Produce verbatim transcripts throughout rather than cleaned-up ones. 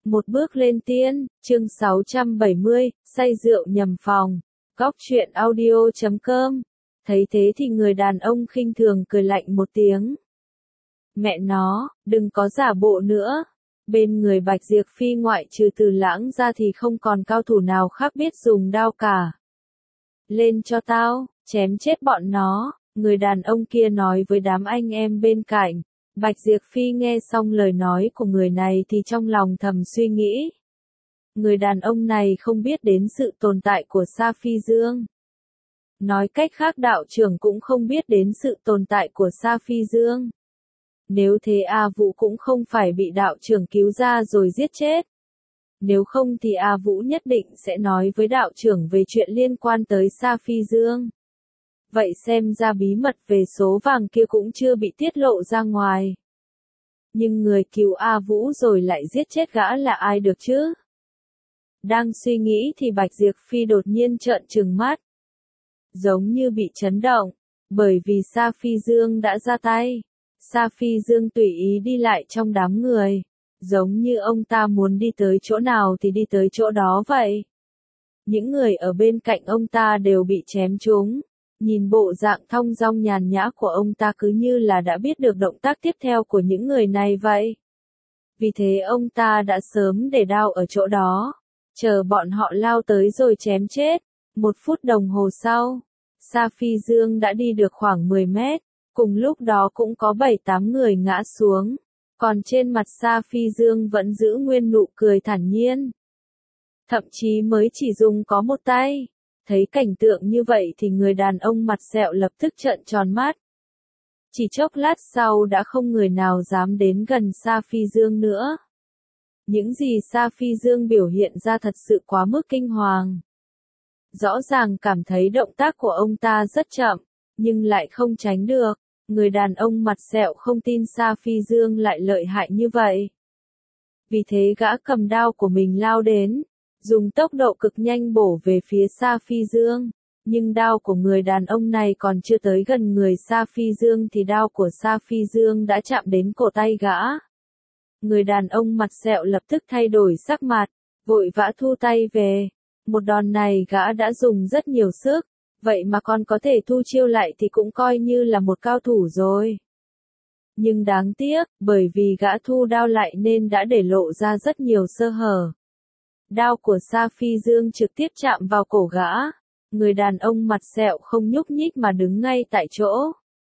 Một bước lên tiên, chương sáu trăm bảy mươi, say rượu nhầm phòng. Góc truyện audio chấm com. Thấy thế thì người đàn ông khinh thường cười lạnh một tiếng. Mẹ nó, đừng có giả bộ nữa. Bên người Bạch Diệp Phi ngoại trừ Từ Lãng ra thì không còn cao thủ nào khác biết dùng đao cả. Lên cho tao, chém chết bọn nó, người đàn ông kia nói với đám anh em bên cạnh. Bạch Diệp Phi nghe xong lời nói của người này thì trong lòng thầm suy nghĩ. Người đàn ông này không biết đến sự tồn tại của Sa Phi Dương. Nói cách khác đạo trưởng cũng không biết đến sự tồn tại của Sa Phi Dương. Nếu thế A Vũ cũng không phải bị đạo trưởng cứu ra rồi giết chết. Nếu không thì A Vũ nhất định sẽ nói với đạo trưởng về chuyện liên quan tới Sa Phi Dương. Vậy xem ra bí mật về số vàng kia cũng chưa bị tiết lộ ra ngoài. Nhưng người cứu A Vũ rồi lại giết chết gã là ai được chứ? Đang suy nghĩ thì Bạch Diệp Phi đột nhiên trợn trừng mắt. Giống như bị chấn động, bởi vì Sa Phi Dương đã ra tay. Sa Phi Dương tùy ý đi lại trong đám người, giống như ông ta muốn đi tới chỗ nào thì đi tới chỗ đó vậy. Những người ở bên cạnh ông ta đều bị chém trúng. Nhìn bộ dạng thong dong nhàn nhã của ông ta cứ như là đã biết được động tác tiếp theo của những người này vậy. Vì thế ông ta đã sớm để đao ở chỗ đó, chờ bọn họ lao tới rồi chém chết. Một phút đồng hồ sau, Sa Phi Dương đã đi được khoảng mười mét, cùng lúc đó cũng có bảy tám người ngã xuống, còn trên mặt Sa Phi Dương vẫn giữ nguyên nụ cười thản nhiên. Thậm chí mới chỉ dùng có một tay. Thấy cảnh tượng như vậy thì người đàn ông mặt sẹo lập tức trợn tròn mắt. Chỉ chốc lát sau đã không người nào dám đến gần Sa Phi Dương nữa. Những gì Sa Phi Dương biểu hiện ra thật sự quá mức kinh hoàng. Rõ ràng cảm thấy động tác của ông ta rất chậm, nhưng lại không tránh được. Người đàn ông mặt sẹo không tin Sa Phi Dương lại lợi hại như vậy. Vì thế gã cầm đao của mình lao đến, dùng tốc độ cực nhanh bổ về phía Sa Phi Dương, nhưng đao của người đàn ông này còn chưa tới gần người Sa Phi Dương thì đao của Sa Phi Dương đã chạm đến cổ tay gã. Người đàn ông mặt sẹo lập tức thay đổi sắc mặt, vội vã thu tay về. Một đòn này gã đã dùng rất nhiều sức, vậy mà còn có thể thu chiêu lại thì cũng coi như là một cao thủ rồi. Nhưng đáng tiếc, bởi vì gã thu đao lại nên đã để lộ ra rất nhiều sơ hở. Đao của Sa Phi Dương trực tiếp chạm vào cổ gã. Người đàn ông mặt sẹo không nhúc nhích mà đứng ngay tại chỗ.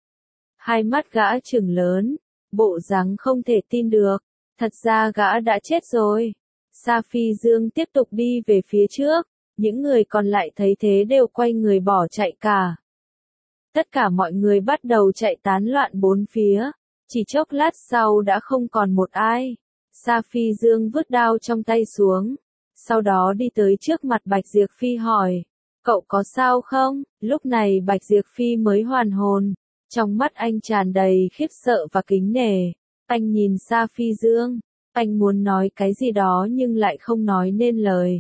Hai mắt gã trừng lớn, bộ dáng không thể tin được. Thật ra gã đã chết rồi. Sa Phi Dương tiếp tục đi về phía trước. Những người còn lại thấy thế đều quay người bỏ chạy cả. Tất cả mọi người bắt đầu chạy tán loạn bốn phía. Chỉ chốc lát sau đã không còn một ai. Sa Phi Dương vứt đao trong tay xuống. Sau đó đi tới trước mặt Bạch Diệp Phi hỏi, cậu có sao không? Lúc này Bạch Diệp Phi mới hoàn hồn, trong mắt anh tràn đầy khiếp sợ và kính nể. Anh nhìn Sa Phi Dương, anh muốn nói cái gì đó nhưng lại không nói nên lời.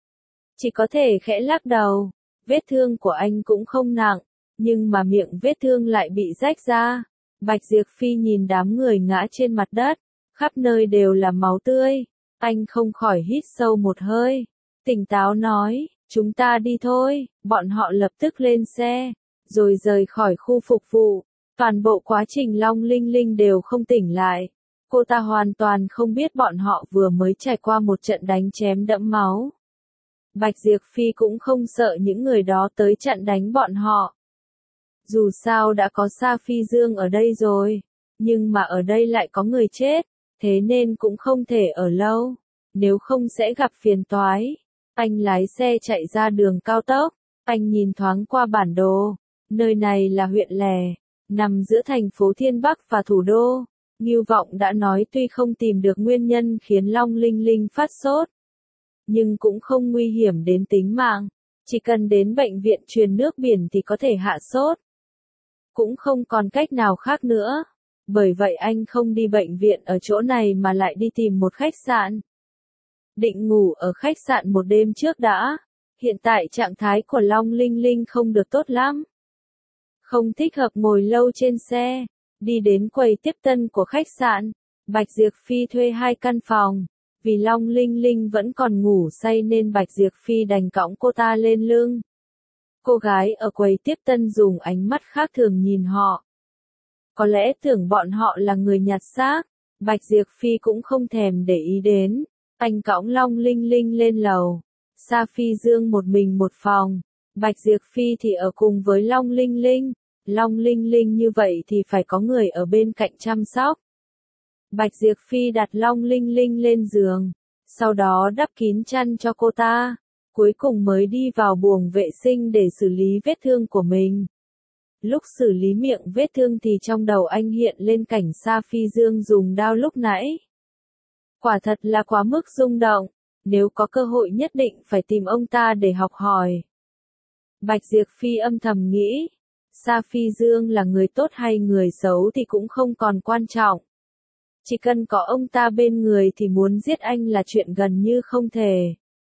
Chỉ có thể khẽ lắc đầu, vết thương của anh cũng không nặng, nhưng mà miệng vết thương lại bị rách ra. Bạch Diệp Phi nhìn đám người ngã trên mặt đất, khắp nơi đều là máu tươi. Anh không khỏi hít sâu một hơi, tỉnh táo nói, chúng ta đi thôi. Bọn họ lập tức lên xe, rồi rời khỏi khu phục vụ. Toàn bộ quá trình Long Linh Linh đều không tỉnh lại. Cô ta hoàn toàn không biết bọn họ vừa mới trải qua một trận đánh chém đẫm máu. Bạch Diệp Phi cũng không sợ những người đó tới chặn đánh bọn họ. Dù sao đã có Sa Phi Dương ở đây rồi, nhưng mà ở đây lại có người chết. Thế nên cũng không thể ở lâu, nếu không sẽ gặp phiền toái. Anh lái xe chạy ra đường cao tốc, anh nhìn thoáng qua bản đồ, nơi này là huyện Lẻ, nằm giữa thành phố Thiên Bắc và thủ đô. Ngưu Vọng đã nói tuy không tìm được nguyên nhân khiến Long Linh Linh phát sốt, nhưng cũng không nguy hiểm đến tính mạng, chỉ cần đến bệnh viện truyền nước biển thì có thể hạ sốt. Cũng không còn cách nào khác nữa. Bởi vậy anh không đi bệnh viện ở chỗ này mà lại đi tìm một khách sạn. Định ngủ ở khách sạn một đêm trước đã. Hiện tại trạng thái của Long Linh Linh không được tốt lắm. Không thích hợp ngồi lâu trên xe. Đi đến quầy tiếp tân của khách sạn. Bạch Diệp Phi thuê hai căn phòng. Vì Long Linh Linh vẫn còn ngủ say nên Bạch Diệp Phi đành cõng cô ta lên lưng. Cô gái ở quầy tiếp tân dùng ánh mắt khác thường nhìn họ. Có lẽ tưởng bọn họ là người nhặt xác, Bạch Diệp Phi cũng không thèm để ý đến. Anh cõng Long Linh Linh lên lầu. Sa Phi Dương một mình một phòng. Bạch Diệp Phi thì ở cùng với Long Linh Linh. Long Linh Linh như vậy thì phải có người ở bên cạnh chăm sóc. Bạch Diệp Phi đặt Long Linh Linh lên giường. Sau đó đắp kín chăn cho cô ta. Cuối cùng mới đi vào buồng vệ sinh để xử lý vết thương của mình. Lúc xử lý miệng vết thương thì trong đầu anh hiện lên cảnh Sa Phi Dương dùng dao lúc nãy. Quả thật là quá mức rung động, nếu có cơ hội nhất định phải tìm ông ta để học hỏi. Bạch Diệp Phi âm thầm nghĩ, Sa Phi Dương là người tốt hay người xấu thì cũng không còn quan trọng. Chỉ cần có ông ta bên người thì muốn giết anh là chuyện gần như không thể.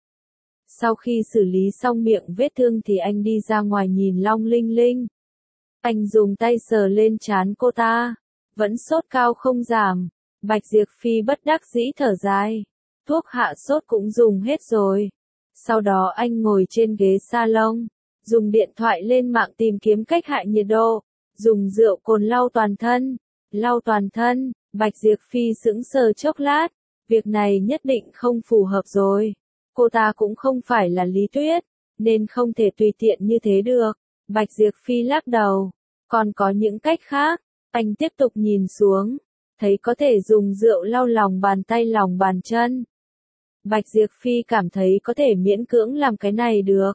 Sau khi xử lý xong miệng vết thương thì anh đi ra ngoài nhìn Long Linh Linh. Anh dùng tay sờ lên trán cô ta, vẫn sốt cao không giảm. Bạch Diệp Phi bất đắc dĩ thở dài, thuốc hạ sốt cũng dùng hết rồi. Sau đó anh ngồi trên ghế salon, dùng điện thoại lên mạng tìm kiếm cách hạ nhiệt độ, dùng rượu cồn lau toàn thân, lau toàn thân. Bạch Diệp Phi sững sờ chốc lát, việc này nhất định không phù hợp rồi. Cô ta cũng không phải là Lý Tuyết, nên không thể tùy tiện như thế được. Bạch Diệp Phi lắc đầu, còn có những cách khác. Anh tiếp tục nhìn xuống, thấy có thể dùng rượu lau lòng bàn tay lòng bàn chân. Bạch Diệp Phi cảm thấy có thể miễn cưỡng làm cái này được.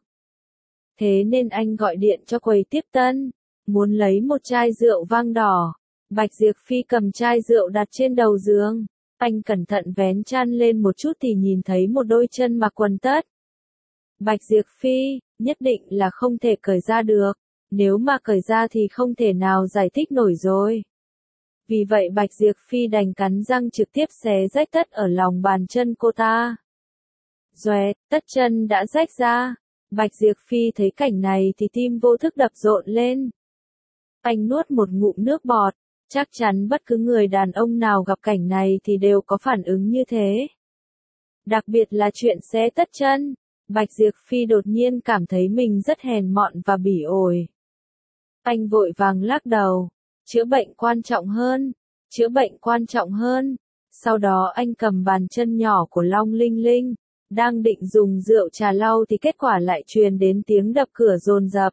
Thế nên anh gọi điện cho quầy tiếp tân, muốn lấy một chai rượu vang đỏ. Bạch Diệp Phi cầm chai rượu đặt trên đầu giường. Anh cẩn thận vén chăn lên một chút thì nhìn thấy một đôi chân mặc quần tất. Bạch Diệp Phi, nhất định là không thể cởi ra được. Nếu mà cởi ra thì không thể nào giải thích nổi rồi. Vì vậy Bạch Diệp Phi đành cắn răng trực tiếp xé rách tất ở lòng bàn chân cô ta. Doẹt, tất chân đã rách ra. Bạch Diệp Phi thấy cảnh này thì tim vô thức đập rộn lên. Anh nuốt một ngụm nước bọt. Chắc chắn bất cứ người đàn ông nào gặp cảnh này thì đều có phản ứng như thế. Đặc biệt là chuyện xé tất chân. Bạch Diệp Phi đột nhiên cảm thấy mình rất hèn mọn và bỉ ổi. Anh vội vàng lắc đầu. Chữa bệnh quan trọng hơn. Chữa bệnh quan trọng hơn. Sau đó anh cầm bàn chân nhỏ của Long Linh Linh. Đang định dùng rượu trà lau thì kết quả lại truyền đến tiếng đập cửa dồn dập.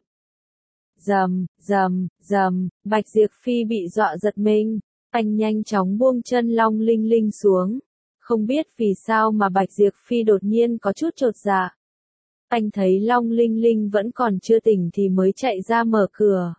Rầm, rầm, rầm, Bạch Diệp Phi bị dọa giật mình. Anh nhanh chóng buông chân Long Linh Linh xuống. Không biết vì sao mà Bạch Diệp Phi đột nhiên có chút chột dạ. Anh thấy Long Linh Linh vẫn còn chưa tỉnh thì mới chạy ra mở cửa.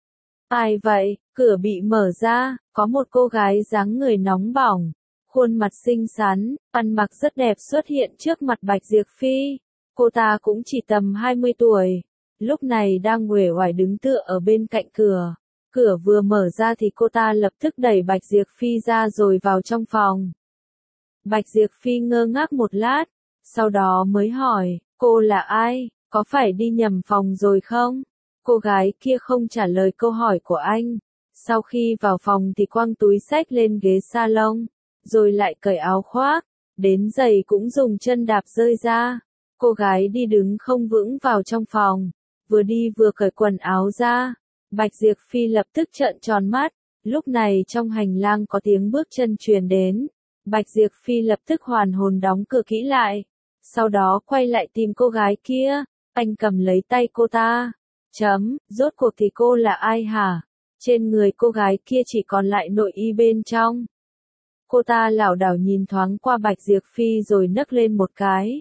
Ai vậy? Cửa bị mở ra, có một cô gái dáng người nóng bỏng, khuôn mặt xinh xắn, ăn mặc rất đẹp xuất hiện trước mặt Bạch Diệp Phi. Cô ta cũng chỉ tầm hai mươi tuổi. Lúc này đang uể oải đứng tựa ở bên cạnh cửa. Cửa vừa mở ra thì cô ta lập tức đẩy Bạch Diệp Phi ra rồi vào trong phòng. Bạch Diệp Phi ngơ ngác một lát, sau đó mới hỏi, cô là ai, có phải đi nhầm phòng rồi không? Cô gái kia không trả lời câu hỏi của anh. Sau khi vào phòng thì quăng túi xách lên ghế salon, rồi lại cởi áo khoác, đến giày cũng dùng chân đạp rơi ra. Cô gái đi đứng không vững vào trong phòng. Vừa đi vừa cởi quần áo ra, Bạch Diệp Phi lập tức trợn tròn mắt. Lúc này trong hành lang có tiếng bước chân truyền đến. Bạch Diệp Phi lập tức hoàn hồn đóng cửa kỹ lại. Sau đó quay lại tìm cô gái kia. Anh cầm lấy tay cô ta. Chấm, rốt cuộc thì cô là ai hả? Trên người cô gái kia chỉ còn lại nội y bên trong. Cô ta lảo đảo nhìn thoáng qua Bạch Diệp Phi rồi nấc lên một cái.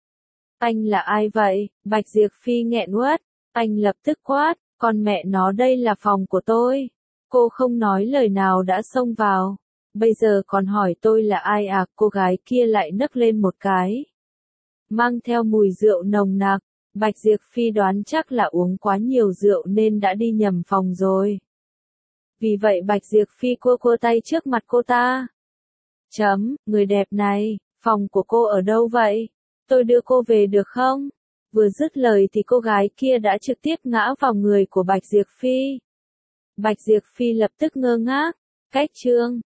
Anh là ai vậy? Bạch Diệp Phi nghẹn uất. Anh lập tức quát, con mẹ nó đây là phòng của tôi. Cô không nói lời nào đã xông vào. Bây giờ còn hỏi tôi là ai à? Cô gái kia lại nấc lên một cái. Mang theo mùi rượu nồng nặc. Bạch Diệp Phi đoán chắc là uống quá nhiều rượu nên đã đi nhầm phòng rồi. Vì vậy Bạch Diệp Phi cua cua tay trước mặt cô ta. Chấm, người đẹp này, phòng của cô ở đâu vậy? Tôi đưa cô về được không? Vừa dứt lời thì cô gái kia đã trực tiếp ngã vào người của Bạch Diệp Phi. Bạch Diệp Phi lập tức ngơ ngác. Cách chương